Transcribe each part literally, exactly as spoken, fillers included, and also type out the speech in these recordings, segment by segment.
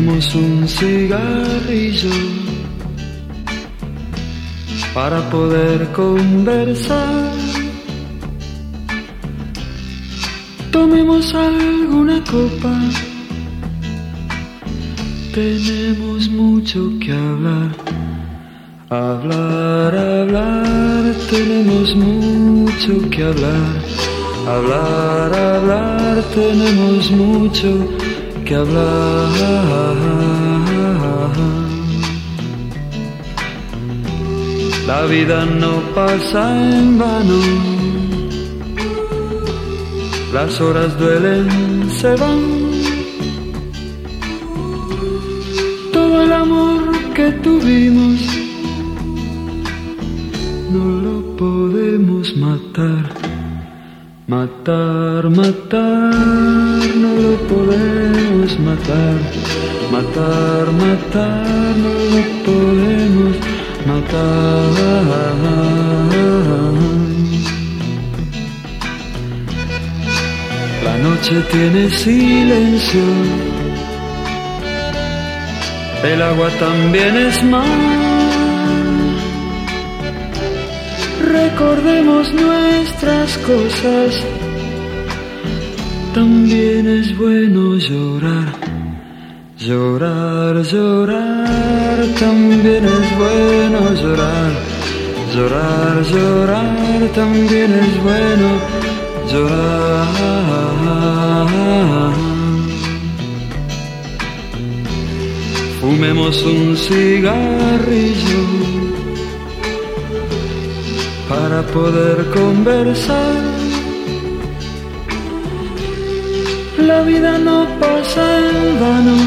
Fumemos un cigarrillo para poder conversar. Tomemos alguna copa, tenemos mucho que hablar. Hablar, hablar, tenemos mucho que hablar. Hablar, hablar, tenemos mucho que hablar. La vida no pasa en vano, las horas duelen, se van. Todo el amor que tuvimos no lo podemos matar. Matar, matar, no lo podemos matar. Matar, matar, no lo podemos matar. La noche tiene silencio, el agua también es mar. Recordemos nuestras cosas, también es bueno llorar. Llorar, llorar, también es bueno llorar. Llorar, llorar, también es bueno llorar. Fumemos un cigarrillo para poder conversar. La vida no pasa en vano,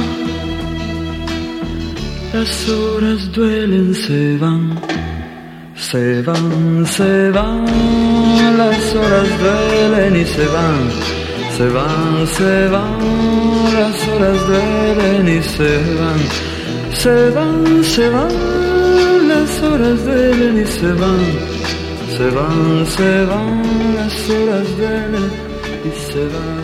las horas duelen, se van. Se van, se van, las horas duelen y se van. Se van, se van, las horas duelen y se van. Se van, se van, las horas duelen y se van. Se van, se van, las horas duelen y se van.